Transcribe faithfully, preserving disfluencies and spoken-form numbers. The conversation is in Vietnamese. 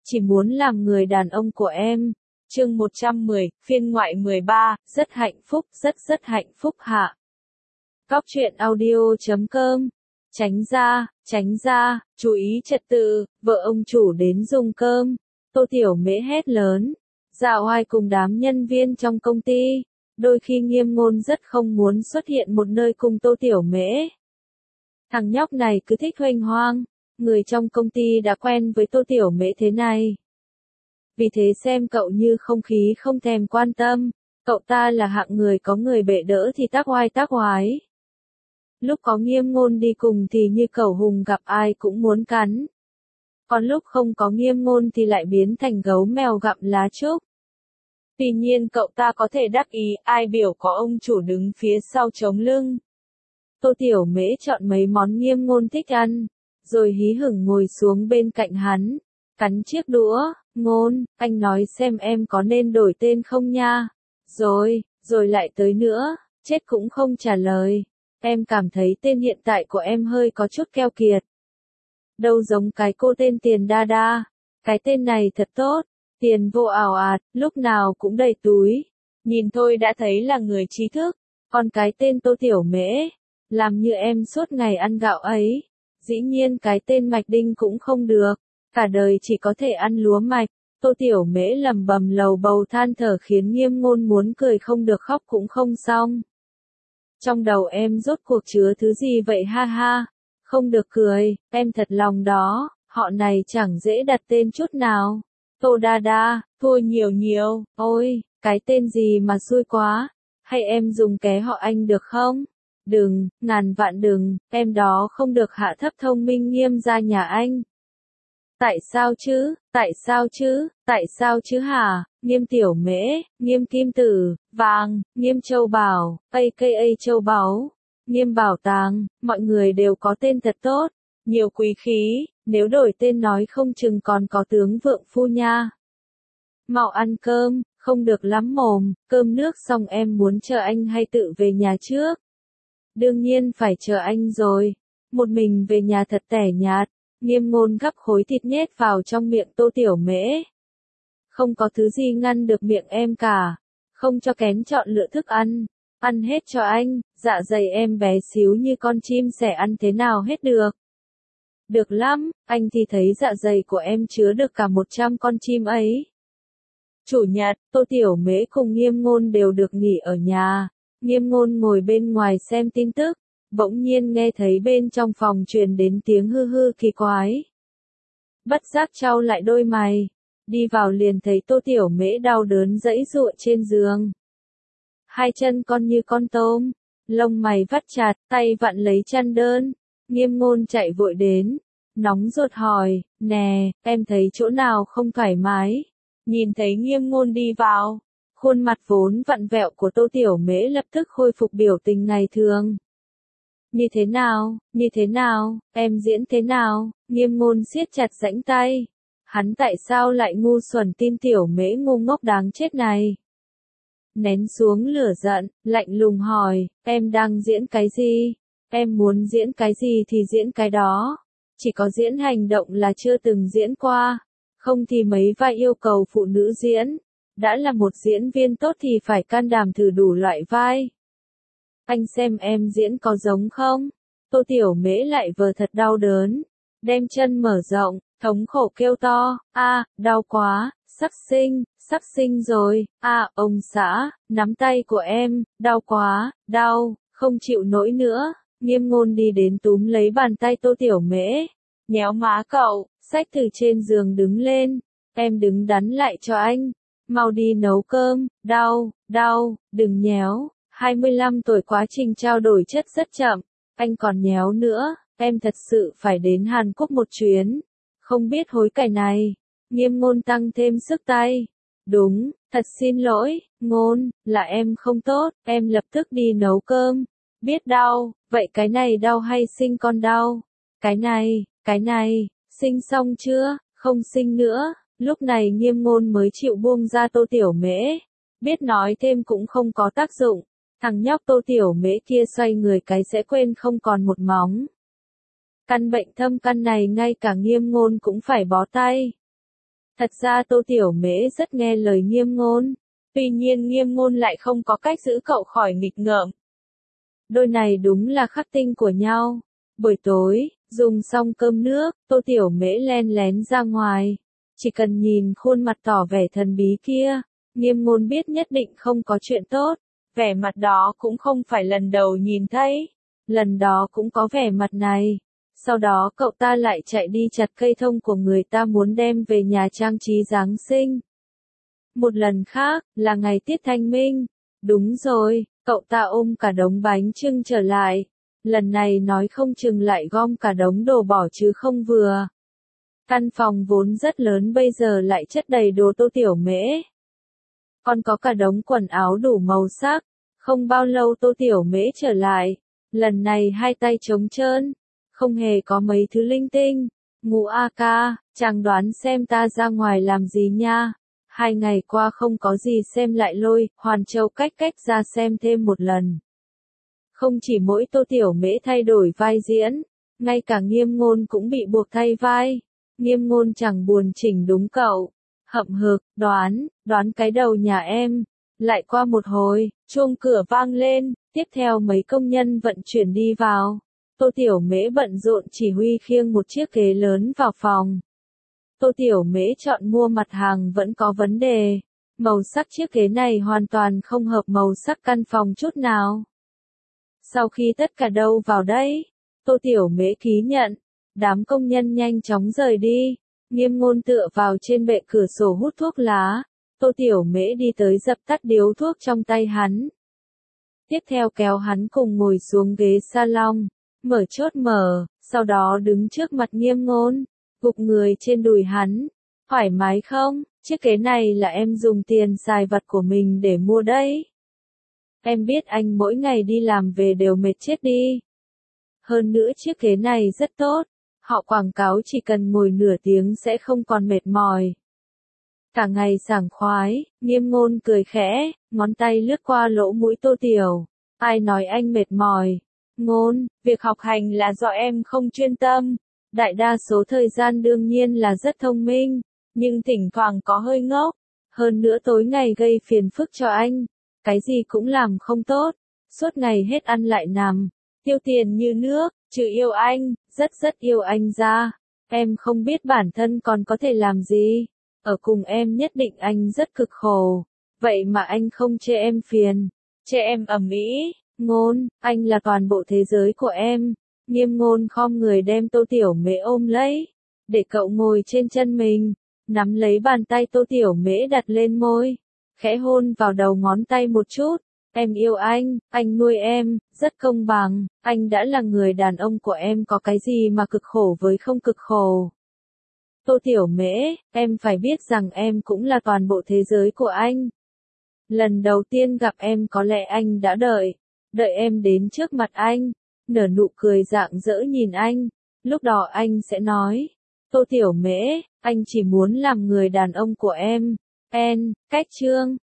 chỉ muốn làm người đàn ông của em. Chương một trăm mười, phiên ngoại mười ba, rất hạnh phúc, rất rất hạnh phúc hạ. Góc truyện audio chấm com. Tránh ra, tránh ra, chú ý trật tự, vợ ông chủ đến dùng cơm. Tô Tiểu Mễ hét lớn. Dạ oai cùng đám nhân viên trong công ty. Đôi khi Nghiêm Ngôn rất không muốn xuất hiện một nơi cùng Tô Tiểu Mễ. Thằng nhóc này cứ thích huênh hoang. Người trong công ty đã quen với Tô Tiểu Mễ thế này. Vì thế xem cậu như không khí không thèm quan tâm. Cậu ta là hạng người có người bệ đỡ thì tác oai tác oái. Lúc có Nghiêm Ngôn đi cùng thì như cẩu hùng gặp ai cũng muốn cắn. Còn lúc không có Nghiêm Ngôn thì lại biến thành gấu mèo gặm lá trúc. Tuy nhiên cậu ta có thể đắc ý ai biểu có ông chủ đứng phía sau chống lưng. Tô Tiểu Mễ chọn mấy món Nghiêm Ngôn thích ăn, rồi hí hửng ngồi xuống bên cạnh hắn, cắn chiếc đũa. Ngôn, anh nói xem em có nên đổi tên không nha. Rồi, rồi lại tới nữa, chết cũng không trả lời. Em cảm thấy tên hiện tại của em hơi có chút keo kiệt. Đâu giống cái cô tên Tiền Đa Đa. Cái tên này thật tốt, tiền vô ảo ạt, lúc nào cũng đầy túi. Nhìn thôi đã thấy là người trí thức. Còn cái tên Tô Tiểu Mễ, làm như em suốt ngày ăn gạo ấy. Dĩ nhiên cái tên Mạch Đinh cũng không được. Cả đời chỉ có thể ăn lúa mạch. Tô Tiểu Mễ lầm bầm lầu bầu than thở khiến Nghiêm Ngôn muốn cười không được khóc cũng không xong. Trong đầu em rốt cuộc chứa thứ gì vậy ha ha? Không được cười, em thật lòng đó, họ này chẳng dễ đặt tên chút nào. Tô Đa Đa, thua nhiều nhiều, ôi, cái tên gì mà xui quá. Hay em dùng ké họ anh được không? Đừng, ngàn vạn đừng, em đó không được hạ thấp thông minh Nghiêm gia nhà anh. Tại sao chứ, tại sao chứ, tại sao chứ hả? Nghiêm Tiểu Mễ, Nghiêm Kim Tử, Vàng, Nghiêm Châu Bảo, a ca a Châu Báu, Nghiêm Bảo Tàng, mọi người đều có tên thật tốt, nhiều quý khí, nếu đổi tên nói không chừng còn có tướng vượng phu nha. Mau ăn cơm, không được lắm mồm, cơm nước xong em muốn chờ anh hay tự về nhà trước? Đương nhiên phải chờ anh rồi, một mình về nhà thật tẻ nhạt. Nghiêm Ngôn gắp khối thịt nhét vào trong miệng Tô Tiểu Mễ. Không có thứ gì ngăn được miệng em cả. Không cho kén chọn lựa thức ăn. Ăn hết cho anh, dạ dày em bé xíu như con chim sẻ ăn thế nào hết được. Được lắm, anh thì thấy dạ dày của em chứa được cả một trăm con chim ấy. Chủ nhật, Tô Tiểu Mễ cùng Nghiêm Ngôn đều được nghỉ ở nhà. Nghiêm Ngôn ngồi bên ngoài xem tin tức. Bỗng nhiên nghe thấy bên trong phòng truyền đến tiếng hư hư kỳ quái. Bất giác chau lại đôi mày. Đi vào liền thấy Tô Tiểu Mễ đau đớn giãy giụa trên giường. Hai chân con như con tôm. Lông mày vắt chặt, tay vặn lấy chăn đơn. Nghiêm Ngôn chạy vội đến. Nóng ruột hỏi, nè, em thấy chỗ nào không thoải mái? Nhìn thấy Nghiêm Ngôn đi vào. Khuôn mặt vốn vặn vẹo của Tô Tiểu Mễ lập tức khôi phục biểu tình ngày thường. Như thế nào, như thế nào, em diễn thế nào? Nghiêm Ngôn siết chặt rãnh tay. Hắn tại sao lại ngu xuẩn tin Tiểu Mễ ngu ngốc đáng chết này? Nén xuống lửa giận, lạnh lùng hỏi, em đang diễn cái gì? Em muốn diễn cái gì thì diễn cái đó. Chỉ có diễn hành động là chưa từng diễn qua. Không thì mấy vai yêu cầu phụ nữ diễn. Đã là một diễn viên tốt thì phải can đảm thử đủ loại vai. Anh xem em diễn có giống không? Tô Tiểu Mễ lại vờ thật đau đớn. Đem chân mở rộng, thống khổ kêu to, a, đau quá, sắp sinh, sắp sinh rồi, a, ông xã, nắm tay của em, đau quá, đau, không chịu nổi nữa. Nghiêm Ngôn đi đến túm lấy bàn tay Tô Tiểu Mễ. Nhéo má cậu, xách từ trên giường đứng lên. Em đứng đắn lại cho anh. Mau đi nấu cơm, đau, đau, đừng nhéo. hai mươi lăm tuổi quá trình trao đổi chất rất chậm, anh còn nhéo nữa, em thật sự phải đến Hàn Quốc một chuyến, không biết hối cải này. Nghiêm Ngôn tăng thêm sức tay. Đúng, thật xin lỗi, Ngôn, là em không tốt, em lập tức đi nấu cơm. Biết đau, vậy cái này đau hay sinh con đau? Cái này, cái này, sinh xong chưa, không sinh nữa. Lúc này Nghiêm Ngôn mới chịu buông ra Tô Tiểu Mễ. Biết nói thêm cũng không có tác dụng. Thằng nhóc Tô Tiểu Mễ kia xoay người cái sẽ quên không còn một móng. Căn bệnh thâm căn này ngay cả Nghiêm Ngôn cũng phải bó tay. Thật ra Tô Tiểu Mễ rất nghe lời Nghiêm Ngôn. Tuy nhiên Nghiêm Ngôn lại không có cách giữ cậu khỏi nghịch ngợm. Đôi này đúng là khắc tinh của nhau. Buổi tối, dùng xong cơm nước, Tô Tiểu Mễ len lén ra ngoài. Chỉ cần nhìn khuôn mặt tỏ vẻ thần bí kia, Nghiêm Ngôn biết nhất định không có chuyện tốt. Vẻ mặt đó cũng không phải lần đầu nhìn thấy. Lần đó cũng có vẻ mặt này. Sau đó cậu ta lại chạy đi chặt cây thông của người ta muốn đem về nhà trang trí Giáng sinh. Một lần khác, là ngày tiết thanh minh. Đúng rồi, cậu ta ôm cả đống bánh chưng trở lại. Lần này nói không chừng lại gom cả đống đồ bỏ chứ không vừa. Căn phòng vốn rất lớn bây giờ lại chất đầy đồ Tô Tiểu Mễ. Còn có cả đống quần áo đủ màu sắc. Không bao lâu Tô Tiểu Mễ trở lại. Lần này hai tay trống trơn. Không hề có mấy thứ linh tinh. Ngũ A ca, chàng đoán xem ta ra ngoài làm gì nha. Hai ngày qua không có gì xem lại lôi, Hoàn Châu cách cách ra xem thêm một lần. Không chỉ mỗi Tô Tiểu Mễ thay đổi vai diễn, ngay cả Nghiêm Ngôn cũng bị buộc thay vai. Nghiêm Ngôn chẳng buồn chỉnh đúng cậu. Hậm hực, đoán, đoán cái đầu nhà em. Lại qua một hồi, chuông cửa vang lên, tiếp theo mấy công nhân vận chuyển đi vào. Tô Tiểu Mễ bận rộn chỉ huy khiêng một chiếc ghế lớn vào phòng. Tô Tiểu Mễ chọn mua mặt hàng vẫn có vấn đề. Màu sắc chiếc ghế này hoàn toàn không hợp màu sắc căn phòng chút nào. Sau khi tất cả đâu vào đây, Tô Tiểu Mễ ký nhận. Đám công nhân nhanh chóng rời đi. Nghiêm Ngôn tựa vào trên bệ cửa sổ hút thuốc lá. Tô Tiểu Mễ đi tới dập tắt điếu thuốc trong tay hắn. Tiếp theo kéo hắn cùng ngồi xuống ghế salon, mở chốt mở, sau đó đứng trước mặt Nghiêm Ngôn, gục người trên đùi hắn. Thoải mái không? Chiếc ghế này là em dùng tiền xài vặt của mình để mua đấy. Em biết anh mỗi ngày đi làm về đều mệt chết đi. Hơn nữa chiếc ghế này rất tốt. Họ quảng cáo chỉ cần ngồi nửa tiếng sẽ không còn mệt mỏi. Cả ngày sảng khoái, Nghiêm Ngôn cười khẽ, ngón tay lướt qua lỗ mũi Tô Tiểu. Ai nói anh mệt mỏi? Ngôn, việc học hành là do em không chuyên tâm. Đại đa số thời gian đương nhiên là rất thông minh, nhưng thỉnh thoảng có hơi ngốc. Hơn nữa tối ngày gây phiền phức cho anh. Cái gì cũng làm không tốt. Suốt ngày hết ăn lại nằm. Tiêu tiền như nước, trừ yêu anh, rất rất yêu anh ra. Em không biết bản thân còn có thể làm gì. Ở cùng em nhất định anh rất cực khổ. Vậy mà anh không chê em phiền. Chê em ầm ĩ. Ngôn, anh là toàn bộ thế giới của em. Nghiêm Ngôn khom người đem Tô Tiểu Mễ ôm lấy. Để cậu ngồi trên chân mình. Nắm lấy bàn tay Tô Tiểu Mễ đặt lên môi. Khẽ hôn vào đầu ngón tay một chút. Em yêu anh, anh nuôi em, rất công bằng. Anh đã là người đàn ông của em, có cái gì mà cực khổ với không cực khổ. Tô Tiểu Mễ, em phải biết rằng em cũng là toàn bộ thế giới của anh. Lần đầu tiên gặp em có lẽ anh đã đợi, đợi em đến trước mặt anh, nở nụ cười rạng rỡ nhìn anh, lúc đó anh sẽ nói, Tô Tiểu Mễ, anh chỉ muốn làm người đàn ông của em. En, cách chương